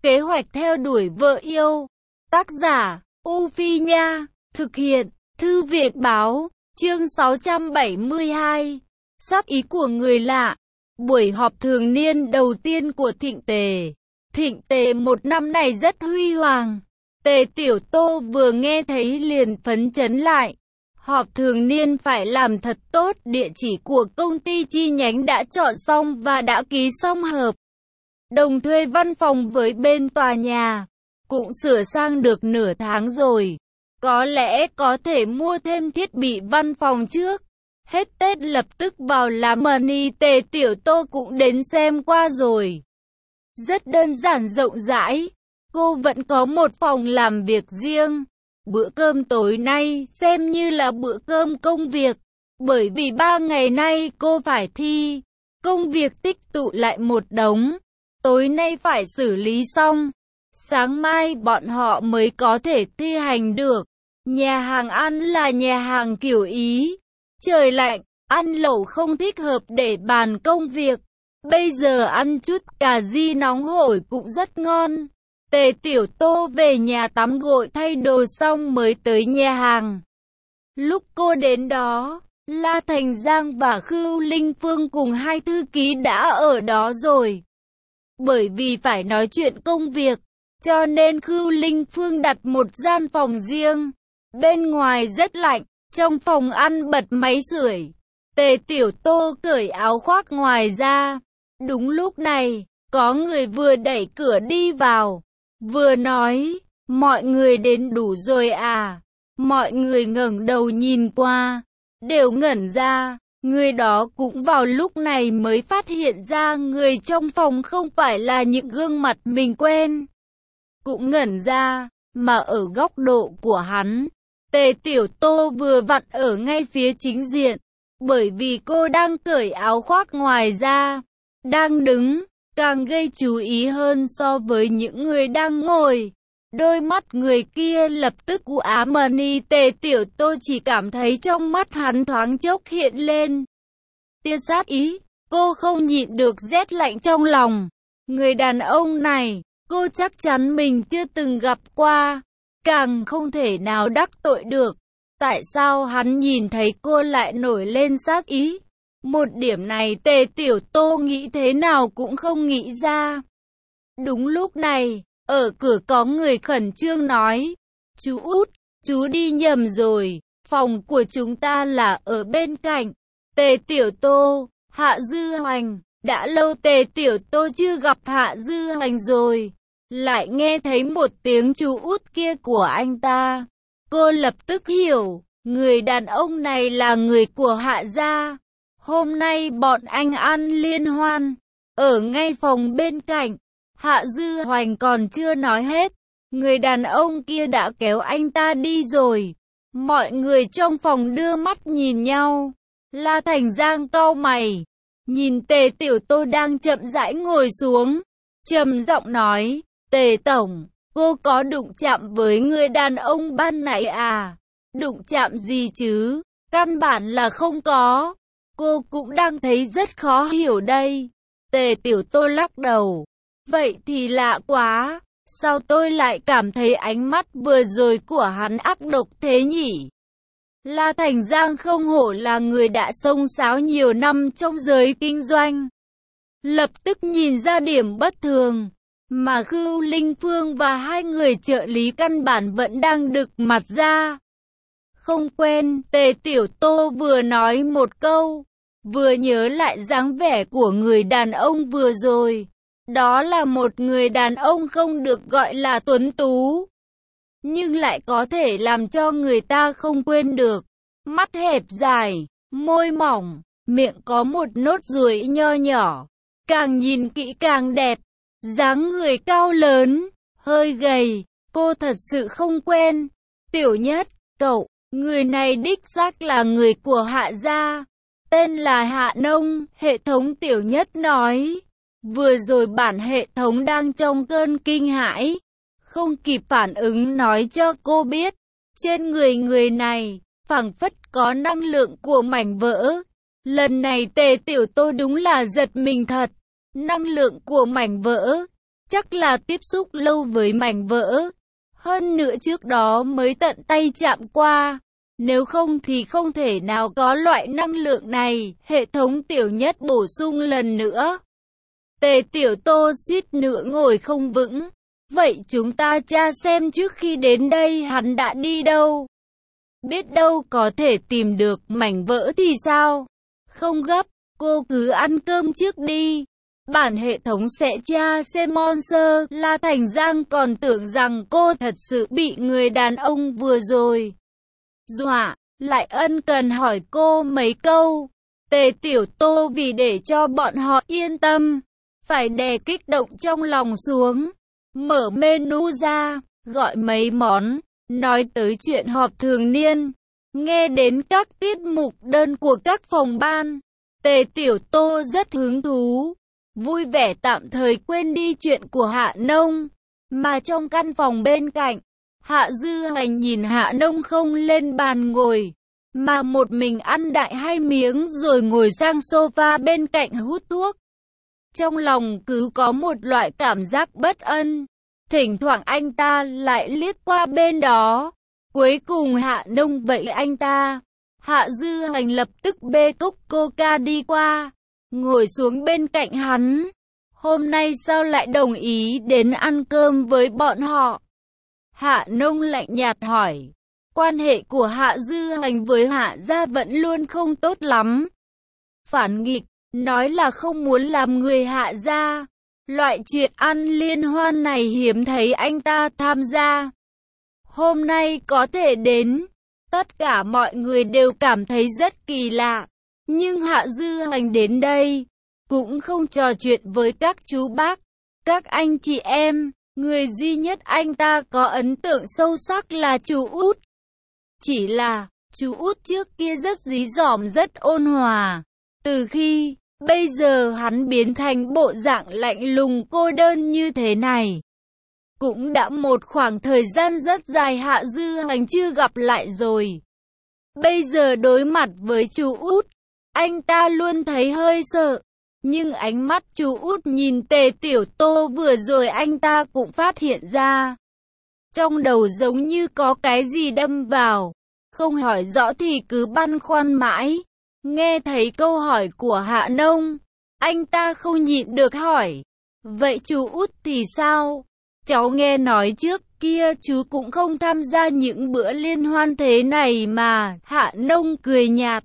Kế hoạch theo đuổi vợ yêu. Tác giả, U Phi Nha. Thực hiện, Thư viện Báo. Chương 672. Sát ý của người lạ. Buổi họp thường niên đầu tiên của Thịnh Tề. Thịnh Tề một năm này rất huy hoàng. Tề Tiểu Tô vừa nghe thấy liền phấn chấn lại. Họp thường niên phải làm thật tốt, địa chỉ của công ty chi nhánh đã chọn xong và đã ký xong hợp đồng thuê văn phòng với bên tòa nhà. Cũng sửa sang được nửa tháng rồi. Có lẽ có thể mua thêm thiết bị văn phòng trước. Hết Tết lập tức vào làm money. Tề Tiểu Tô cũng đến xem qua rồi. Rất đơn giản rộng rãi. Cô vẫn có một phòng làm việc riêng. Bữa cơm tối nay xem như là bữa cơm công việc. Bởi vì 3 ngày nay cô phải thi. Công việc tích tụ lại một đống. Tối nay phải xử lý xong. Sáng mai bọn họ mới có thể thi hành được. Nhà hàng ăn là nhà hàng kiểu Ý. Trời lạnh, ăn lẩu không thích hợp để bàn công việc. Bây giờ ăn chút cà ri nóng hổi cũng rất ngon. Tề Tiểu Tô về nhà tắm gội thay đồ xong mới tới nhà hàng. Lúc cô đến đó, La Thành Giang và Khưu Linh Phương cùng hai thư ký đã ở đó rồi. Bởi vì phải nói chuyện công việc, cho nên Khưu Linh Phương đặt một gian phòng riêng. Bên ngoài rất lạnh, trong phòng ăn bật máy sưởi. Tề Tiểu Tô cởi áo khoác ngoài ra. Đúng lúc này, có người vừa đẩy cửa đi vào, vừa nói, mọi người đến đủ rồi à? Mọi người ngẩng đầu nhìn qua, đều ngẩn ra. Người đó cũng vào lúc này mới phát hiện ra người trong phòng không phải là những gương mặt mình quen. Cũng ngẩn ra, mà ở góc độ của hắn, Tề Tiểu Tô vừa vặn ở ngay phía chính diện. Bởi vì cô đang cởi áo khoác ngoài ra, đang đứng, càng gây chú ý hơn so với những người đang ngồi. Đôi mắt người kia lập tức u ám đi. Tề Tiểu Tô chỉ cảm thấy trong mắt hắn thoáng chốc hiện lên tia sát ý. Cô không nhịn được rét lạnh trong lòng. Người đàn ông này, cô chắc chắn mình chưa từng gặp qua, càng không thể nào đắc tội được. Tại sao hắn nhìn thấy cô lại nổi lên sát ý? Một điểm này Tề Tiểu Tô nghĩ thế nào cũng không nghĩ ra. Đúng lúc này, ở cửa có người khẩn trương nói, chú Út, chú đi nhầm rồi, phòng của chúng ta là ở bên cạnh. Tề Tiểu Tô, Hạ Dư Hoành, đã lâu Tề Tiểu Tô chưa gặp Hạ Dư Hoành rồi. Lại nghe thấy một tiếng chú Út kia của anh ta. Cô lập tức hiểu, người đàn ông này là người của Hạ gia. Hôm nay bọn anh ăn liên hoan, ở ngay phòng bên cạnh. Hạ Dư Hoành còn chưa nói hết, người đàn ông kia đã kéo anh ta đi rồi. Mọi người trong phòng đưa mắt nhìn nhau. La Thành Giang cau mày, nhìn Tề Tiểu Tô đang chậm rãi ngồi xuống, trầm giọng nói, Tề Tổng, cô có đụng chạm với người đàn ông ban nãy à? Đụng chạm gì chứ? Căn bản là không có. Cô cũng đang thấy rất khó hiểu đây. Tề Tiểu Tô lắc đầu. Vậy thì lạ quá. Sao tôi lại cảm thấy ánh mắt vừa rồi của hắn ác độc thế nhỉ? La Thành Giang không hổ là người đã xông xáo nhiều năm trong giới kinh doanh. Lập tức nhìn ra điểm bất thường. Mà Khưu Linh Phương và hai người trợ lý căn bản vẫn đang đực mặt ra. Không quen, Tề Tiểu Tô vừa nói một câu, vừa nhớ lại dáng vẻ của người đàn ông vừa rồi. Đó là một người đàn ông không được gọi là tuấn tú, nhưng lại có thể làm cho người ta không quên được. Mắt hẹp dài, môi mỏng, miệng có một nốt ruồi nho nhỏ. Càng nhìn kỹ càng đẹp. Dáng người cao lớn, hơi gầy, cô thật sự không quen. Tiểu Nhất, cậu, người này đích xác là người của Hạ gia, tên là Hạ Nông. Hệ thống Tiểu Nhất nói. Vừa rồi bản hệ thống đang trong cơn kinh hãi, không kịp phản ứng nói cho cô biết, trên người người này, phảng phất có năng lượng của mảnh vỡ. Lần này Tề Tiểu Tô đúng là giật mình thật. Năng lượng của mảnh vỡ. chắc là tiếp xúc lâu với mảnh vỡ. Hơn nữa trước đó mới tận tay chạm qua. Nếu không thì không thể nào có loại năng lượng này. Hệ thống tiểu nhất bổ sung lần nữa. Tề Tiểu Tô suýt nữa ngồi không vững. Vậy chúng ta tra xem trước khi đến đây hắn đã đi đâu. Biết đâu có thể tìm được mảnh vỡ thì sao? Không gấp, cô cứ ăn cơm trước đi. Bản hệ thống sẽ tra xem Monster La Thành Giang còn tưởng rằng cô thật sự bị người đàn ông vừa rồi dọa, lại ân cần hỏi cô mấy câu. Tề Tiểu Tô vì để cho bọn họ yên tâm, phải đè kích động trong lòng xuống. Mở menu ra, gọi mấy món, nói tới chuyện họp thường niên, nghe đến các tiết mục đơn của các phòng ban. Tề Tiểu Tô rất hứng thú, vui vẻ tạm thời quên đi chuyện của Hạ Nông. Mà trong căn phòng bên cạnh, Hạ Dư Hành nhìn Hạ Nông không lên bàn ngồi, mà một mình ăn đại 2 miếng rồi ngồi sang sofa bên cạnh hút thuốc. Trong lòng cứ có một loại cảm giác bất an. Thỉnh thoảng anh ta lại liếc qua bên đó. Cuối cùng Hạ Nông vậy anh ta. Hạ Dư Hành lập tức bê cốc coca đi qua, ngồi xuống bên cạnh hắn. Hôm nay sao lại đồng ý đến ăn cơm với bọn họ? Hạ Nông lạnh nhạt hỏi. Quan hệ của Hạ Dư Hành với Hạ gia vẫn luôn không tốt lắm. Phản nghịch, nói là không muốn làm người Hạ gia. Loại chuyện ăn liên hoan này hiếm thấy anh ta tham gia. Hôm nay có thể đến, tất cả mọi người đều cảm thấy rất kỳ lạ. Nhưng Hạ Dư Hành đến đây, cũng không trò chuyện với các chú bác, các anh chị em. Người duy nhất anh ta có ấn tượng sâu sắc là chú Út. Chỉ là, chú Út trước kia rất dí dỏm rất ôn hòa. Từ khi, bây giờ hắn biến thành bộ dạng lạnh lùng cô đơn như thế này. Cũng đã một khoảng thời gian rất dài Hạ Dư Hành chưa gặp lại rồi. Bây giờ đối mặt với chú Út, anh ta luôn thấy hơi sợ. Nhưng ánh mắt chú Út nhìn Tề Tiểu Tô vừa rồi anh ta cũng phát hiện ra. Trong đầu giống như có cái gì đâm vào. Không hỏi rõ thì cứ băn khoăn mãi. Nghe thấy câu hỏi của Hạ Nông, anh ta không nhịn được hỏi. Vậy chú Út thì sao? Cháu nghe nói trước kia chú cũng không tham gia những bữa liên hoan thế này mà. Hạ Nông cười nhạt.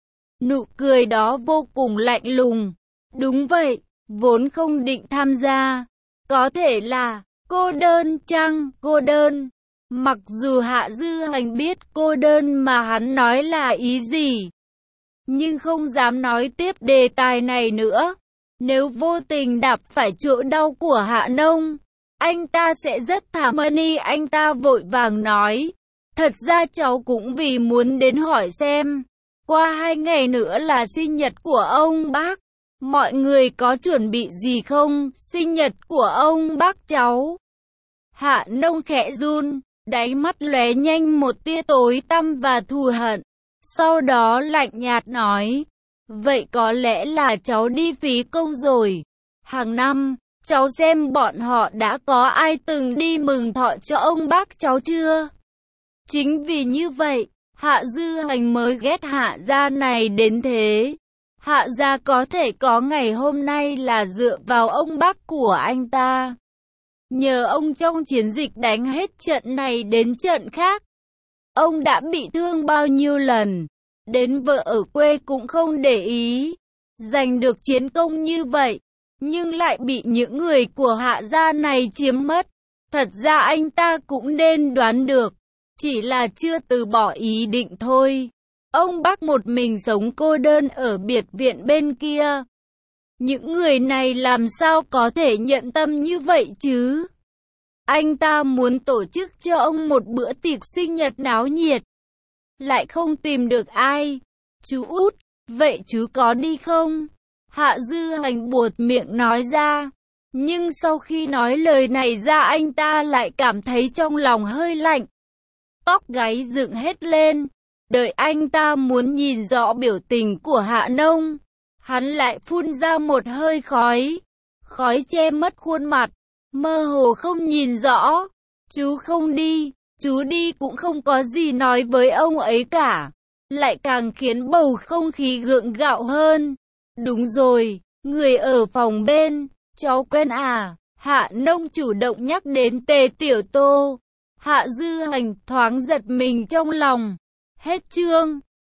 Nụ cười đó vô cùng lạnh lùng. Đúng vậy, vốn không định tham gia. Có thể là cô đơn chăng? Cô đơn. Mặc dù Hạ Dư Hành biết cô đơn mà hắn nói là ý gì, nhưng không dám nói tiếp đề tài này nữa. Nếu vô tình đạp phải chỗ đau của Hạ Nông, anh ta sẽ rất thảm. Anh ta vội vàng nói. Thật ra cháu cũng vì muốn đến hỏi xem. Qua 2 ngày nữa là sinh nhật của ông bác. Mọi người có chuẩn bị gì không? Sinh nhật của ông bác cháu. Hạ Nông khẽ run, đáy mắt lóe nhanh một tia tối tăm và thù hận. Sau đó lạnh nhạt nói. Vậy có lẽ là cháu đi phí công rồi. Hàng năm, cháu xem bọn họ đã có ai từng đi mừng thọ cho ông bác cháu chưa? Chính vì như vậy, Hạ Dư Hành mới ghét Hạ gia này đến thế. Hạ gia có thể có ngày hôm nay là dựa vào ông bác của anh ta. Nhờ ông trong chiến dịch đánh hết trận này đến trận khác. Ông đã bị thương bao nhiêu lần, đến vợ ở quê cũng không để ý. Giành được chiến công như vậy, nhưng lại bị những người của Hạ gia này chiếm mất. Thật ra anh ta cũng nên đoán được, chỉ là chưa từ bỏ ý định thôi. Ông bác một mình sống cô đơn ở biệt viện bên kia. Những người này làm sao có thể nhận tâm như vậy chứ? Anh ta muốn tổ chức cho ông một bữa tiệc sinh nhật náo nhiệt, lại không tìm được ai. Chú Út, vậy chú có đi không? Hạ Dư Hành buột miệng nói ra. Nhưng sau khi nói lời này ra anh ta lại cảm thấy trong lòng hơi lạnh. Tóc gáy dựng hết lên. Đợi anh ta muốn nhìn rõ biểu tình của Hạ Nông, hắn lại phun ra một hơi khói. Khói che mất khuôn mặt. mơ hồ không nhìn rõ. Chú không đi, chú đi cũng không có gì nói với ông ấy cả. Lại càng khiến bầu không khí gượng gạo hơn. Đúng rồi, người ở phòng bên, cháu quen à? Hạ Nông chủ động nhắc đến Tề Tiểu Tô. Hạ Dư Hành thoáng giật mình trong lòng. Hết chương.